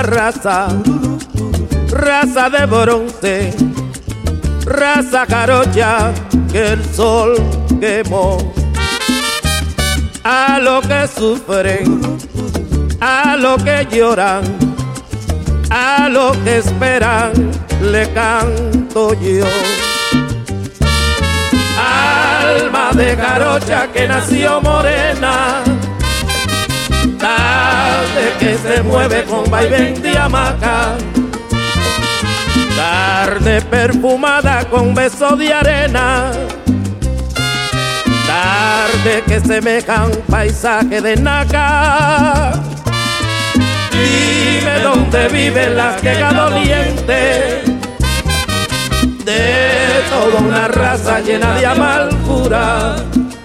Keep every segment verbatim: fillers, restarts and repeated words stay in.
raza, raza de bronce, raza jarocha que el sol quemó. A lo que sufren, a lo que lloran, a lo que esperan, le canto yo. Alma de jarocha que nació morena, tarde que se mueve con vaivén de hamaca, tarde perfumada con beso de arena, tarde que semejan paisaje de naca. Dime dónde viven las quejas dolientes de toda una raza llena de amargura.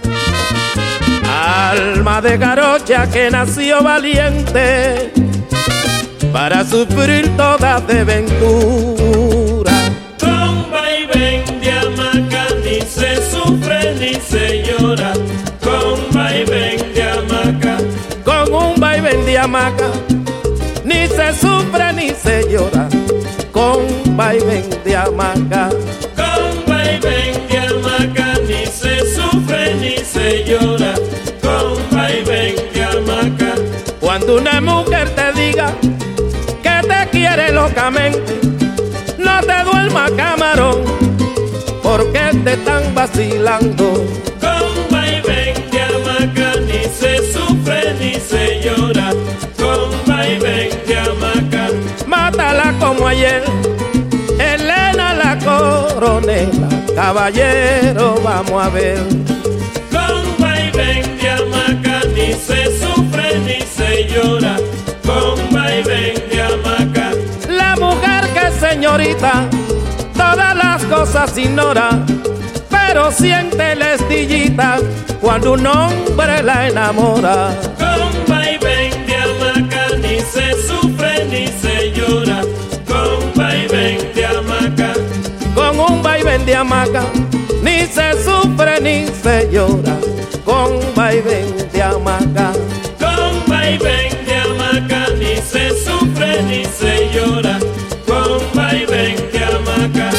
Alma de jarocha que nació valiente para sufrir toda desventura. Con vaivén de hamaca ni se sufre ni se llora. Con vaivén de hamaca, con un vaivén de hamaca, ni se sufre ni se llora. Con vaivén de hamaca, con vaivén de hamaca ni se sufre ni se llora. Con vaivén de hamaca. Cuando una mujer te diga que te quiere locamente, no te duermas, camarón, porque te están vacilando. Con vaivén de hamaca ni se sufre ni se llora. Con vaivén de hamaca. Mátala como ayer, Elena la coronela, caballero, vamos a ver. Con vaivén de hamaca ni se sufre ni se llora. Con vaivén de hamaca. La mujer que señorita todas las cosas ignora, pero siente la estillita cuando un hombre la enamora. Con vaivén de hamaca ni se sufre ni se llora. Con vaivén de hamaca. Con un vaivén de hamaca ni se sufre ni se llora. Con vaivén de hamaca. Con vaivén de hamaca ni se sufre ni se llora. Con vaivén de hamaca.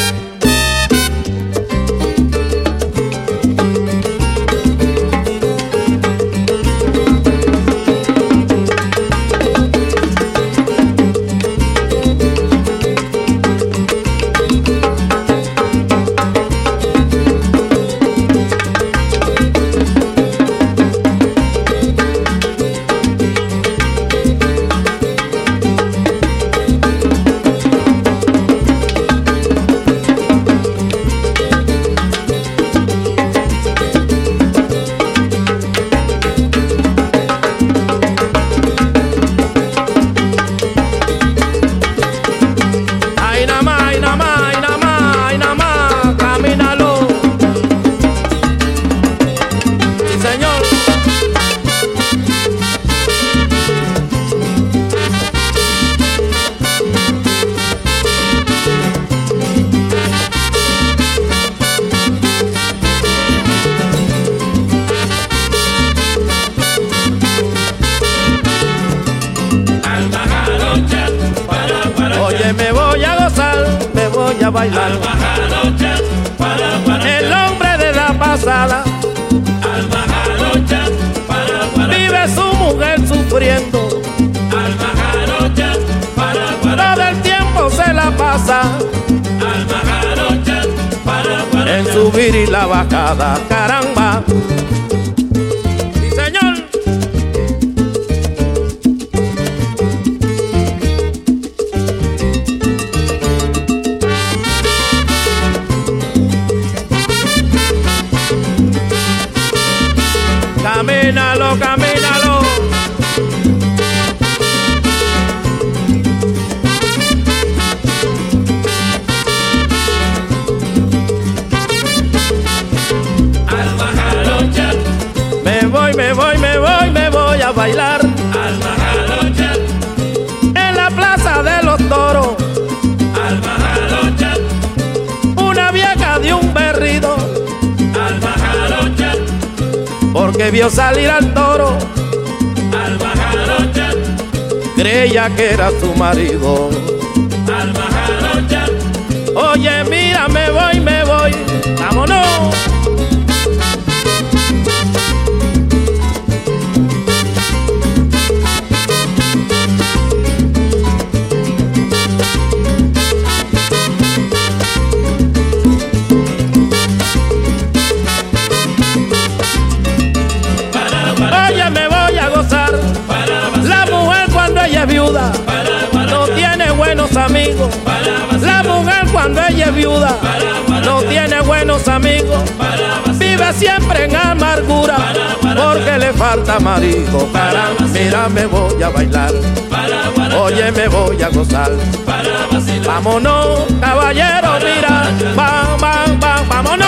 Me voy a gozar, me voy a bailar. Alma jarocha, para, para, el hombre de la pasada. Alma jarocha, para, para, vive su mujer sufriendo. Alma jarocha, para, para, todo el tiempo se la pasa. Alma jarocha, para, para, en subir y la bajada, caramba. Sí, señor. Camínalo, camínalo. Alma jarocha. Me voy, me voy, me voy, me voy a bailar. Alma jarocha. En la plaza de los toros. Alma jarocha. Una vieja de un berrido. Alma jarocha. Porque vio salir al toro. Alma jarocha. creía que era su marido. Alma jarocha, Oye, mira, me voy, me voy, vámonos. Oye, me voy a gozar. La mujer cuando ella es viuda no tiene buenos amigos. La mujer cuando ella es viuda no tiene buenos amigos. Vive siempre en amargura porque le falta marido. Para, mira, me voy a bailar. Oye, me voy a gozar. Vámonos, caballero, mira, va, va, va, vámonos.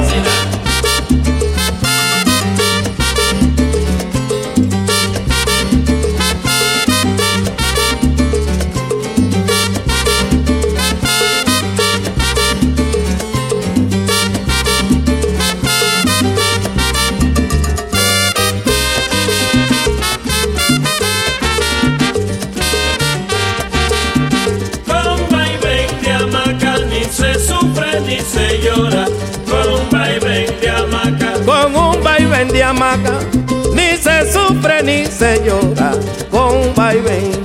Ni se llora con un vaivén de hamaca. Con un vaivén de hamaca, ni se sufre ni se llora con un vaivén